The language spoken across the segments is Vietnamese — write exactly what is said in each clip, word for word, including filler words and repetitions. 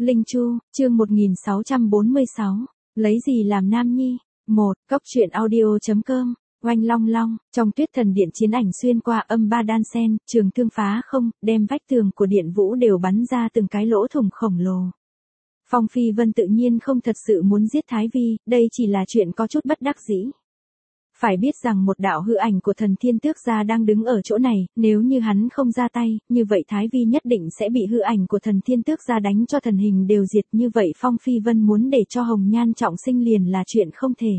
Linh Chu, chương một nghìn sáu trăm bốn mươi sáu, lấy gì làm nam nhi? một. Cốc truyện audio.com, oanh long long, trong tuyết thần điện chiến ảnh xuyên qua âm ba đan sen, trường thương phá không, đem vách tường của điện vũ đều bắn ra từng cái lỗ thủng khổng lồ. Phong Phi Vân tự nhiên không thật sự muốn giết Thái Vi, đây chỉ là chuyện có chút bất đắc dĩ. Phải biết rằng một đạo hư ảnh của thần thiên tước gia đang đứng ở chỗ này, nếu như hắn không ra tay, như vậy Thái Vi nhất định sẽ bị hư ảnh của thần thiên tước gia đánh cho thần hình đều diệt, như vậy Phong Phi Vân muốn để cho Hồng Nhan trọng sinh liền là chuyện không thể.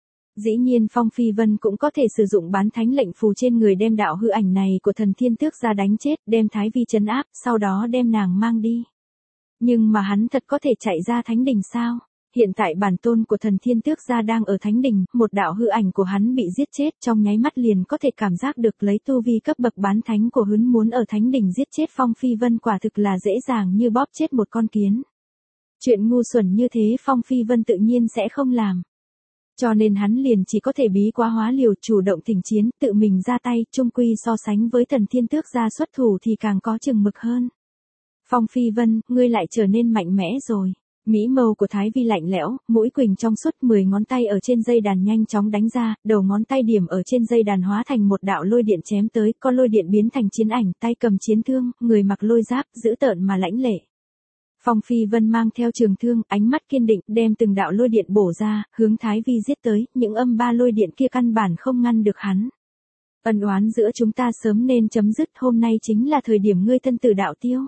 Dĩ nhiên Phong Phi Vân cũng có thể sử dụng bán thánh lệnh phù trên người đem đạo hư ảnh này của thần thiên tước gia đánh chết, đem Thái Vi trấn áp, sau đó đem nàng mang đi. Nhưng mà hắn thật có thể chạy ra thánh đình sao? Hiện tại bản tôn của thần thiên tước gia đang ở thánh đình, một đạo hư ảnh của hắn bị giết chết, trong nháy mắt liền có thể cảm giác được lấy tu vi cấp bậc bán thánh của hắn muốn ở thánh đình giết chết Phong Phi Vân quả thực là dễ dàng như bóp chết một con kiến. Chuyện ngu xuẩn như thế Phong Phi Vân tự nhiên sẽ không làm. Cho nên hắn liền chỉ có thể bí quá hóa liều, chủ động thỉnh chiến, tự mình ra tay, chung quy so sánh với thần thiên tước gia xuất thủ thì càng có chừng mực hơn. Phong Phi Vân, ngươi lại trở nên mạnh mẽ rồi. Mỹ mâu của Thái Vi lạnh lẽo, mũi quỳnh trong suốt, mười ngón tay ở trên dây đàn nhanh chóng đánh ra, đầu ngón tay điểm ở trên dây đàn hóa thành một đạo lôi điện chém tới, con lôi điện biến thành chiến ảnh, tay cầm chiến thương, người mặc lôi giáp, dữ tợn mà lãnh lệ. Phong Phi Vân mang theo trường thương, ánh mắt kiên định, đem từng đạo lôi điện bổ ra, hướng Thái Vi giết tới, những âm ba lôi điện kia căn bản không ngăn được hắn. Ân oán giữa chúng ta sớm nên chấm dứt, hôm nay chính là thời điểm ngươi thân tử đạo tiêu.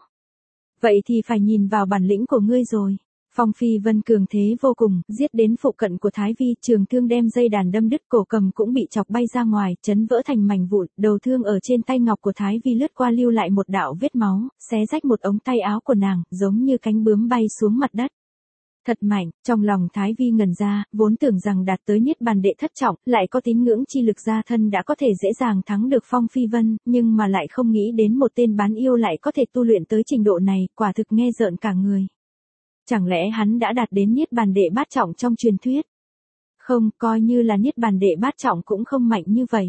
Vậy thì phải nhìn vào bản lĩnh của ngươi rồi. Phong Phi Vân cường thế vô cùng, giết đến phụ cận của Thái Vi, trường thương đem dây đàn đâm đứt, cổ cầm cũng bị chọc bay ra ngoài, chấn vỡ thành mảnh vụn, đầu thương ở trên tay ngọc của Thái Vi lướt qua lưu lại một đạo vết máu, xé rách một ống tay áo của nàng, giống như cánh bướm bay xuống mặt đất. Thật mạnh, trong lòng Thái Vi ngẩn ra, vốn tưởng rằng đạt tới niết bàn đệ thất trọng, lại có tín ngưỡng chi lực gia thân đã có thể dễ dàng thắng được Phong Phi Vân, nhưng mà lại không nghĩ đến một tên bán yêu lại có thể tu luyện tới trình độ này, quả thực nghe rợn cả người. Chẳng lẽ hắn đã đạt đến niết bàn đệ bát trọng trong truyền thuyết? Không, coi như là niết bàn đệ bát trọng cũng không mạnh như vậy.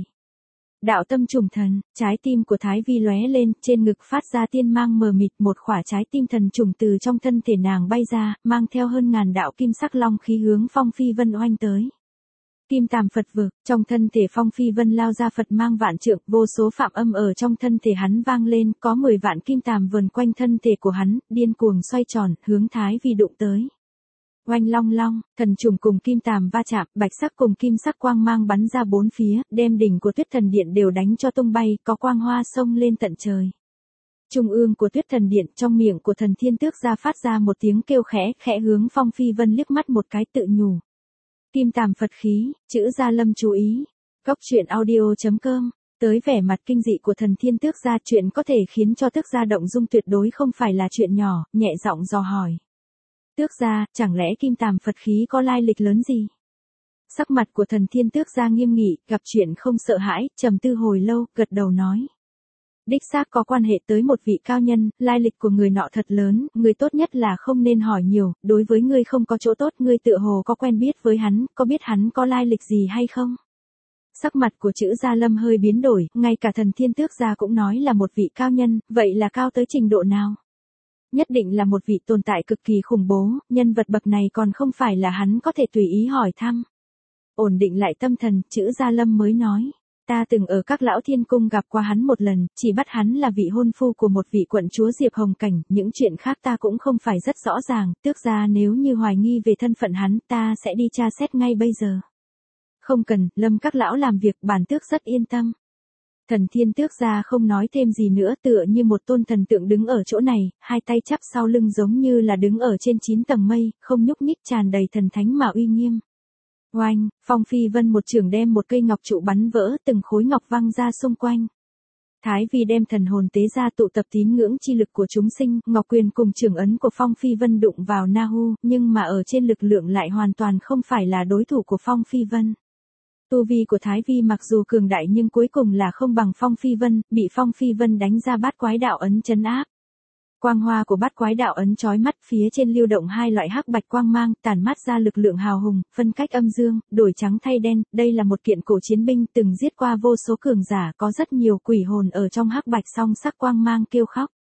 Đạo tâm trùng thần, trái tim của Thái Vi lóe lên, trên ngực phát ra tiên mang mờ mịt, một khỏa trái tim thần trùng từ trong thân thể nàng bay ra, mang theo hơn ngàn đạo kim sắc long khí hướng Phong Phi Vân oanh tới. Kim Tàm Phật vực, trong thân thể Phong Phi Vân lao ra Phật mang vạn trượng, vô số phạm âm ở trong thân thể hắn vang lên, có mười vạn kim tàm vần quanh thân thể của hắn, điên cuồng xoay tròn, hướng Thái Vi đụng tới. Oanh long long, thần trùng cùng kim tàm va chạm, bạch sắc cùng kim sắc quang mang bắn ra bốn phía, đem đỉnh của tuyết thần điện đều đánh cho tung bay, có quang hoa xông lên tận trời. Trung ương của tuyết thần điện, trong miệng của thần thiên tước gia phát ra một tiếng kêu khẽ, khẽ hướng Phong Phi Vân liếc mắt một cái tự nhủ. Kim tàm Phật khí, chữ gia lâm chú ý. Cốc truyện audio.com, tới vẻ mặt kinh dị của thần thiên tước gia, chuyện có thể khiến cho tước gia động dung tuyệt đối không phải là chuyện nhỏ, nhẹ giọng dò hỏi. Tước gia, chẳng lẽ kim tàm Phật khí có lai lịch lớn gì? Sắc mặt của thần thiên tước gia nghiêm nghị, gặp chuyện không sợ hãi, trầm tư hồi lâu, gật đầu nói. Đích xác có quan hệ tới một vị cao nhân, lai lịch của người nọ thật lớn, người tốt nhất là không nên hỏi nhiều, đối với ngươi không có chỗ tốt, ngươi tựa hồ có quen biết với hắn, có biết hắn có lai lịch gì hay không? Sắc mặt của chữ gia lâm hơi biến đổi, ngay cả thần thiên tước gia cũng nói là một vị cao nhân, vậy là cao tới trình độ nào? Nhất định là một vị tồn tại cực kỳ khủng bố, nhân vật bậc này còn không phải là hắn có thể tùy ý hỏi thăm. Ổn định lại tâm thần, chữ gia lâm mới nói. Ta từng ở các lão thiên cung gặp qua hắn một lần, chỉ bắt hắn là vị hôn phu của một vị quận chúa Diệp Hồng Cảnh, những chuyện khác ta cũng không phải rất rõ ràng, tước gia nếu như hoài nghi về thân phận hắn, ta sẽ đi tra xét ngay bây giờ. Không cần, lâm các lão làm việc, bản tước rất yên tâm. Thần thiên tước gia không nói thêm gì nữa, tựa như một tôn thần tượng đứng ở chỗ này, hai tay chắp sau lưng giống như là đứng ở trên chín tầng mây, không nhúc nhích, tràn đầy thần thánh mà uy nghiêm. Oanh, Phong Phi Vân một chưởng đem một cây ngọc trụ bắn vỡ, từng khối ngọc văng ra xung quanh. Thái Vi đem thần hồn tế ra tụ tập tín ngưỡng chi lực của chúng sinh, ngọc quyền cùng trưởng ấn của Phong Phi Vân đụng vào Na Hu, nhưng mà ở trên lực lượng lại hoàn toàn không phải là đối thủ của Phong Phi Vân. Tu vi của Thái Vi mặc dù cường đại nhưng cuối cùng là không bằng Phong Phi Vân, bị Phong Phi Vân đánh ra bát quái đạo ấn trấn áp. Quang hoa của bát quái đạo ấn chói mắt, phía trên lưu động hai loại hắc bạch quang mang, tản mát ra lực lượng hào hùng, phân cách âm dương, đổi trắng thay đen, đây là một kiện cổ chiến binh từng giết qua vô số cường giả, có rất nhiều quỷ hồn ở trong hắc bạch song sắc quang mang kêu khóc.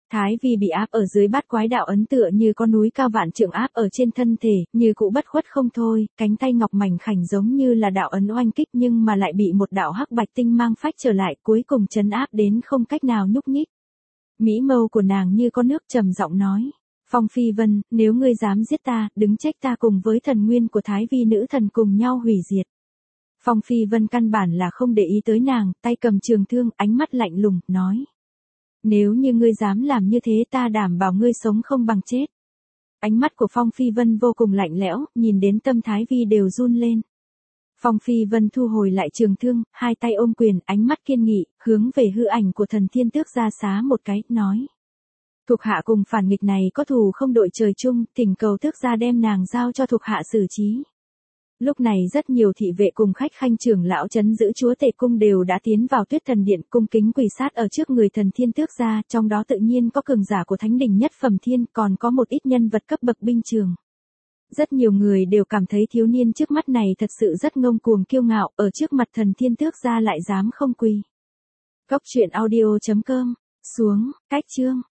Thái Vi bị áp ở dưới bát quái đạo ấn tựa như con núi cao vạn trượng áp ở trên thân thể, như cũ bất khuất không thôi, cánh tay ngọc mảnh khảnh giống như là đạo ấn oanh kích nhưng mà lại bị một đạo hắc bạch tinh mang phách trở lại, cuối cùng trấn áp đến không cách nào nhúc nhích. Mỹ mâu của nàng như con nước trầm giọng nói. Phong Phi Vân, nếu ngươi dám giết ta, đứng trách ta cùng với thần nguyên của Thái Vi nữ thần cùng nhau hủy diệt. Phong Phi Vân căn bản là không để ý tới nàng, tay cầm trường thương, ánh mắt lạnh lùng, nói. Nếu như ngươi dám làm như thế ta đảm bảo ngươi sống không bằng chết. Ánh mắt của Phong Phi Vân vô cùng lạnh lẽo, nhìn đến tâm Thái Vi đều run lên. Phong Phi Vân thu hồi lại trường thương, hai tay ôm quyền, ánh mắt kiên nghị, hướng về hư ảnh của thần thiên tước ra xá một cái, nói. Thuộc hạ cùng phản nghịch này có thù không đội trời chung, thỉnh cầu tước gia đem nàng giao cho thuộc hạ xử trí. Lúc này rất nhiều thị vệ cùng khách khanh trưởng lão trấn giữ chúa tể cung đều đã tiến vào Tuyết Thần Điện cung kính quỳ sát ở trước người thần thiên tước gia, trong đó tự nhiên có cường giả của thánh đỉnh nhất phẩm thiên, còn có một ít nhân vật cấp bậc binh trường. Rất nhiều người đều cảm thấy thiếu niên trước mắt này thật sự rất ngông cuồng kiêu ngạo, ở trước mặt thần thiên tước gia lại dám không quỳ. Cốc truyện audio chấm com, xuống, cách chương.